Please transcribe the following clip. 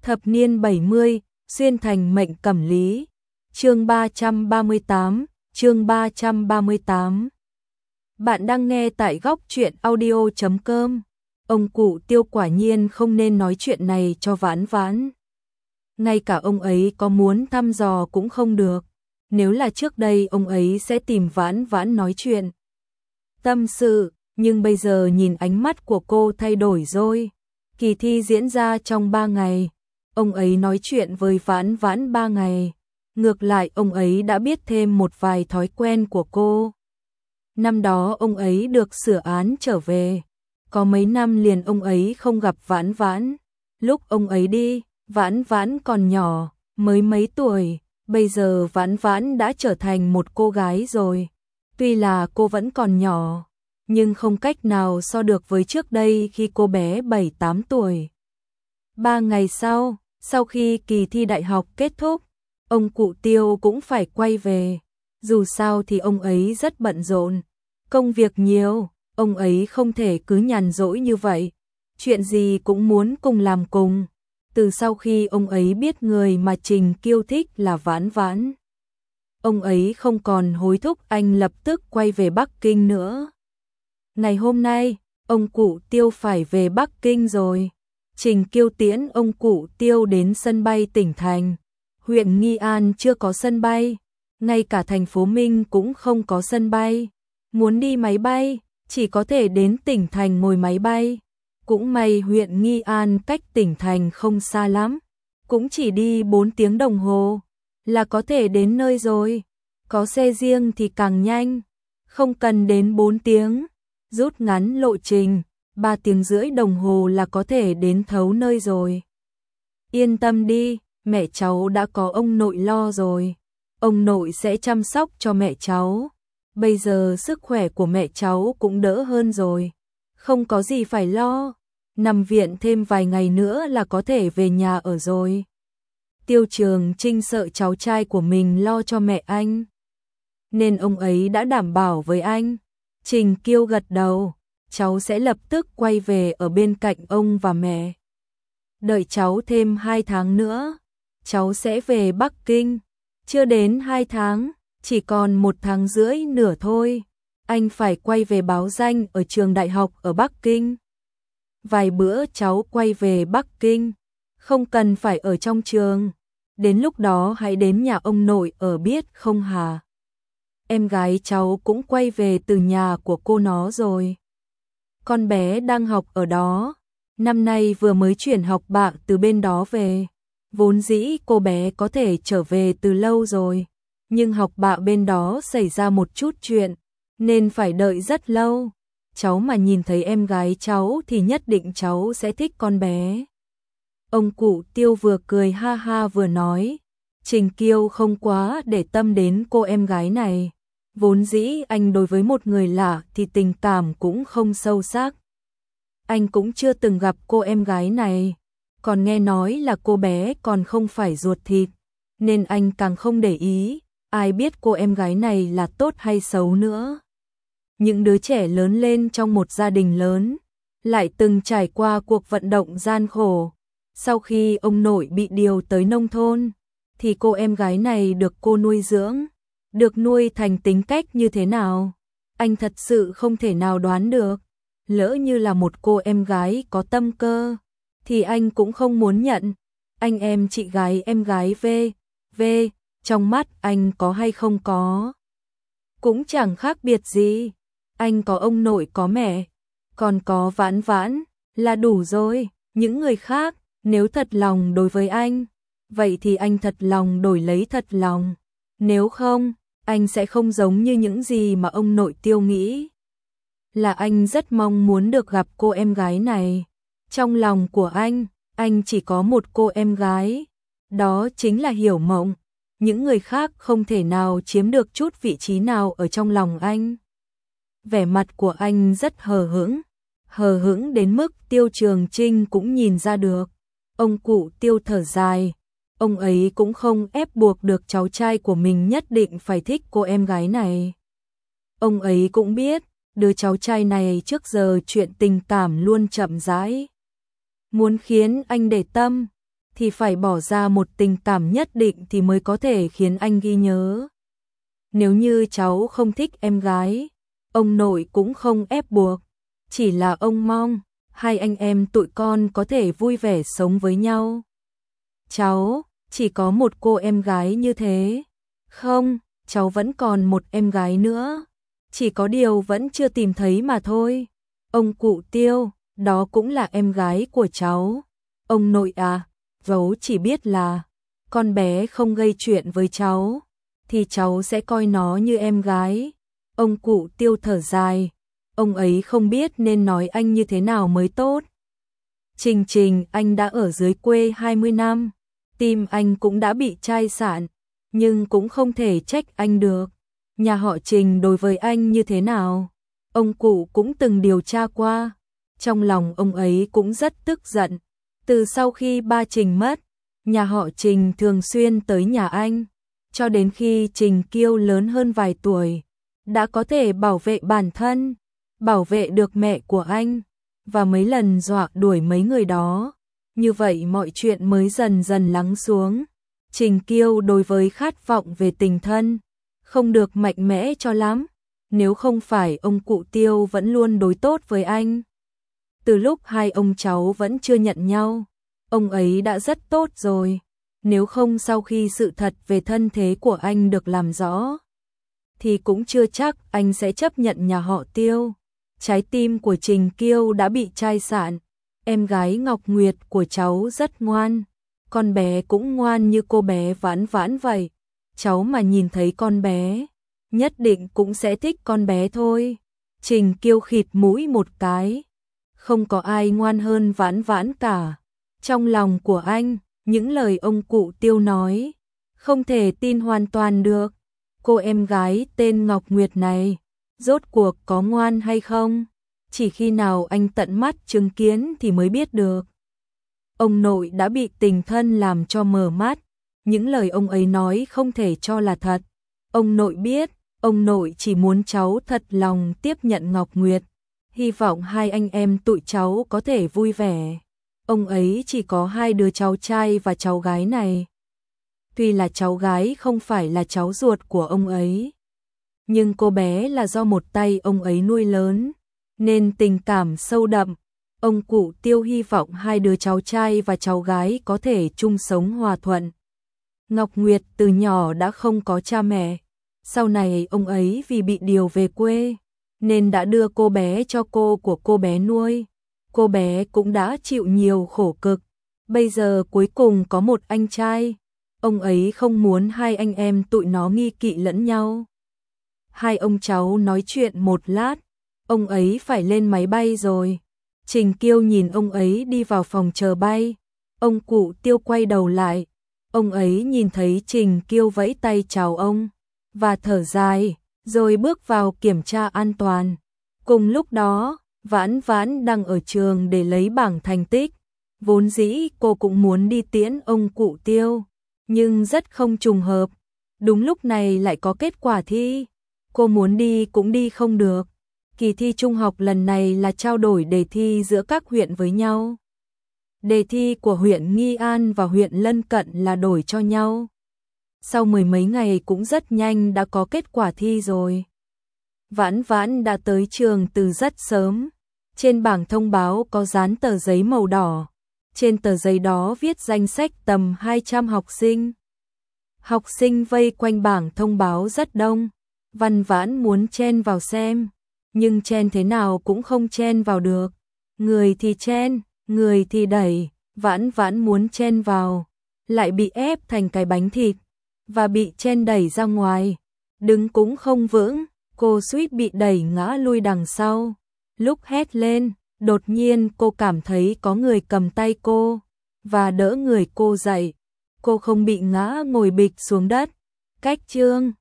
Thập niên 70, xuyên thành mệnh cẩm lý. Chương 338, chương 338. Bạn đang nghe tại góc truyện audio.com. Ông cụ Tiêu quả nhiên không nên nói chuyện này cho Vãn Vãn. Ngay cả ông ấy có muốn thăm dò cũng không được. Nếu là trước đây ông ấy sẽ tìm Vãn Vãn nói chuyện, tâm sự, nhưng bây giờ nhìn ánh mắt của cô thay đổi rồi. Kỳ thi diễn ra trong 3 ngày. Ông ấy nói chuyện với Vãn Vãn 3 ngày. Ngược lại ông ấy đã biết thêm một vài thói quen của cô. Năm đó ông ấy được sửa án trở về. Có mấy năm liền ông ấy không gặp Vãn Vãn. Lúc ông ấy đi, Vãn Vãn còn nhỏ, mới mấy tuổi. Bây giờ Vãn Vãn đã trở thành một cô gái rồi. Tuy là cô vẫn còn nhỏ, nhưng không cách nào so được với trước đây khi cô bé 7-8 tuổi. 3 ngày sau khi kỳ thi đại học kết thúc, ông cụ Tiêu cũng phải quay về. Dù sao thì ông ấy rất bận rộn, công việc nhiều, ông ấy không thể cứ nhàn rỗi như vậy. Chuyện gì cũng muốn cùng làm cùng. Từ sau khi ông ấy biết người mà Trình Kiêu thích là Vãn Vãn, ông ấy không còn hối thúc anh lập tức quay về Bắc Kinh nữa. Ngày hôm nay, ông cụ Tiêu phải về Bắc Kinh rồi. Trình Kiêu tiễn ông cụ Tiêu đến sân bay tỉnh thành. Huyện Nghi An chưa có sân bay, ngay cả thành phố Minh cũng không có sân bay. Muốn đi máy bay, chỉ có thể đến tỉnh thành ngồi máy bay. Cũng may huyện Nghi An cách tỉnh thành không xa lắm, cũng chỉ đi 4 tiếng đồng hồ là có thể đến nơi rồi. Có xe riêng thì càng nhanh, không cần đến 4 tiếng, rút ngắn lộ trình, 3 tiếng rưỡi đồng hồ là có thể đến thấu nơi rồi. Yên tâm đi, mẹ cháu đã có ông nội lo rồi. Ông nội sẽ chăm sóc cho mẹ cháu. Bây giờ sức khỏe của mẹ cháu cũng đỡ hơn rồi, không có gì phải lo. Nằm viện thêm vài ngày nữa là có thể về nhà ở rồi. Tiêu Trường Trinh sợ cháu trai của mình lo cho mẹ anh, nên ông ấy đã đảm bảo với anh. Trình Kiêu gật đầu, cháu sẽ lập tức quay về ở bên cạnh ông và mẹ. Đợi cháu thêm 2 tháng nữa, cháu sẽ về Bắc Kinh. Chưa đến 2 tháng, chỉ còn 1 tháng rưỡi nữa thôi. Anh phải quay về báo danh ở trường đại học ở Bắc Kinh. Vài bữa cháu quay về Bắc Kinh, không cần phải ở trong trường. Đến lúc đó hãy đến nhà ông nội ở biết không hả? Em gái cháu cũng quay về từ nhà của cô nó rồi. Con bé đang học ở đó, năm nay vừa mới chuyển học bạ từ bên đó về. Vốn dĩ cô bé có thể trở về từ lâu rồi, nhưng học bạ bên đó xảy ra một chút chuyện, nên phải đợi rất lâu. Cháu mà nhìn thấy em gái cháu thì nhất định cháu sẽ thích con bé. Ông cụ Tiêu vừa cười ha ha vừa nói. Trình Kiêu không quá để tâm đến cô em gái này. Vốn dĩ anh đối với một người lạ thì tình cảm cũng không sâu sắc. Anh cũng chưa từng gặp cô em gái này, còn nghe nói là cô bé còn không phải ruột thịt, nên anh càng không để ý. Ai biết cô em gái này là tốt hay xấu nữa. Những đứa trẻ lớn lên trong một gia đình lớn, lại từng trải qua cuộc vận động gian khổ. Sau khi ông nội bị điều tới nông thôn, thì cô em gái này được cô nuôi dưỡng, được nuôi thành tính cách như thế nào. Anh thật sự không thể nào đoán được. Lỡ như là một cô em gái có tâm cơ, thì anh cũng không muốn nhận. Anh em chị gái em gái v, trong mắt anh có hay không có, cũng chẳng khác biệt gì. Anh có ông nội có mẹ, còn có Vãn Vãn là đủ rồi. Những người khác nếu thật lòng đối với anh, vậy thì anh thật lòng đổi lấy thật lòng. Nếu không, anh sẽ không giống như những gì mà ông nội Tiêu nghĩ. Là anh rất mong muốn được gặp cô em gái này. Trong lòng của anh chỉ có một cô em gái, đó chính là Hiểu Mộng. Những người khác không thể nào chiếm được chút vị trí nào ở trong lòng anh. Vẻ mặt của anh rất hờ hững đến mức Tiêu Trường Trinh cũng nhìn ra được. Ông cụ Tiêu thở dài, ông ấy cũng không ép buộc được cháu trai của mình nhất định phải thích cô em gái này. Ông ấy cũng biết, đứa cháu trai này trước giờ chuyện tình cảm luôn chậm rãi. Muốn khiến anh để tâm, thì phải bỏ ra một tình cảm nhất định thì mới có thể khiến anh ghi nhớ. Nếu như cháu không thích em gái, ông nội cũng không ép buộc, chỉ là ông mong hai anh em tụi con có thể vui vẻ sống với nhau. Cháu chỉ có một cô em gái như thế. Không, cháu vẫn còn một em gái nữa, chỉ có điều vẫn chưa tìm thấy mà thôi. Ông cụ Tiêu, đó cũng là em gái của cháu. Ông nội à, cháu chỉ biết là con bé không gây chuyện với cháu thì cháu sẽ coi nó như em gái. Ông cụ Tiêu thở dài, ông ấy không biết nên nói anh như thế nào mới tốt. Trình Trình, anh đã ở dưới quê 20 năm, tim anh cũng đã bị chai sạn, nhưng cũng không thể trách anh được. Nhà họ Trình đối với anh như thế nào? Ông cụ cũng từng điều tra qua, trong lòng ông ấy cũng rất tức giận. Từ sau khi ba Trình mất, nhà họ Trình thường xuyên tới nhà anh, cho đến khi Trình Kiêu lớn hơn vài tuổi, đã có thể bảo vệ bản thân, bảo vệ được mẹ của anh, và mấy lần dọa đuổi mấy người đó. Như vậy mọi chuyện mới dần dần lắng xuống. Trình Kiêu đối với khát vọng về tình thân không được mạnh mẽ cho lắm, nếu không phải ông cụ Tiêu vẫn luôn đối tốt với anh. Từ lúc hai ông cháu vẫn chưa nhận nhau, ông ấy đã rất tốt rồi. Nếu không sau khi sự thật về thân thế của anh được làm rõ, thì cũng chưa chắc anh sẽ chấp nhận nhà họ Tiêu. Trái tim của Trình Kiêu đã bị chai sạn. Em gái Ngọc Nguyệt của cháu rất ngoan, con bé cũng ngoan như cô bé Vãn Vãn vậy. Cháu mà nhìn thấy con bé, nhất định cũng sẽ thích con bé thôi. Trình Kiêu khịt mũi một cái. Không có ai ngoan hơn Vãn Vãn cả. Trong lòng của anh, những lời ông cụ Tiêu nói, không thể tin hoàn toàn được. Cô em gái tên Ngọc Nguyệt này, rốt cuộc có ngoan hay không? Chỉ khi nào anh tận mắt chứng kiến thì mới biết được. Ông nội đã bị tình thân làm cho mờ mắt. Những lời ông ấy nói không thể cho là thật. Ông nội biết, ông nội chỉ muốn cháu thật lòng tiếp nhận Ngọc Nguyệt. Hy vọng hai anh em tụi cháu có thể vui vẻ. Ông ấy chỉ có hai đứa cháu trai và cháu gái này. Tuy là cháu gái không phải là cháu ruột của ông ấy, nhưng cô bé là do một tay ông ấy nuôi lớn, nên tình cảm sâu đậm. Ông cụ Tiêu hy vọng hai đứa cháu trai và cháu gái có thể chung sống hòa thuận. Ngọc Nguyệt từ nhỏ đã không có cha mẹ. Sau này ông ấy vì bị điều về quê, nên đã đưa cô bé cho cô của cô bé nuôi. Cô bé cũng đã chịu nhiều khổ cực. Bây giờ cuối cùng có một anh trai. Ông ấy không muốn hai anh em tụi nó nghi kỵ lẫn nhau. Hai ông cháu nói chuyện một lát, ông ấy phải lên máy bay rồi. Trình Kiêu nhìn ông ấy đi vào phòng chờ bay. Ông cụ Tiêu quay đầu lại. Ông ấy nhìn thấy Trình Kiêu vẫy tay chào ông, và thở dài, rồi bước vào kiểm tra an toàn. Cùng lúc đó, Vãn Vãn đang ở trường để lấy bảng thành tích. Vốn dĩ cô cũng muốn đi tiễn ông cụ Tiêu, nhưng rất không trùng hợp. Đúng lúc này lại có kết quả thi. Cô muốn đi cũng đi không được. Kỳ thi trung học lần này là trao đổi đề thi giữa các huyện với nhau. Đề thi của huyện Nghi An và huyện lân cận là đổi cho nhau. Sau mười mấy ngày cũng rất nhanh đã có kết quả thi rồi. Vãn Vãn đã tới trường từ rất sớm. Trên bảng thông báo có dán tờ giấy màu đỏ. Trên tờ giấy đó viết danh sách tầm 200 học sinh. Học sinh vây quanh bảng thông báo rất đông. Vãn Vãn muốn chen vào xem, nhưng chen thế nào cũng không chen vào được. Người thì chen, người thì đẩy. Vãn Vãn muốn chen vào, lại bị ép thành cái bánh thịt, và bị chen đẩy ra ngoài. Đứng cũng không vững, cô suýt bị đẩy ngã lui đằng sau. Lúc hét lên, đột nhiên cô cảm thấy có người cầm tay cô, và đỡ người cô dậy. Cô không bị ngã ngồi bịch xuống đất. Cách chương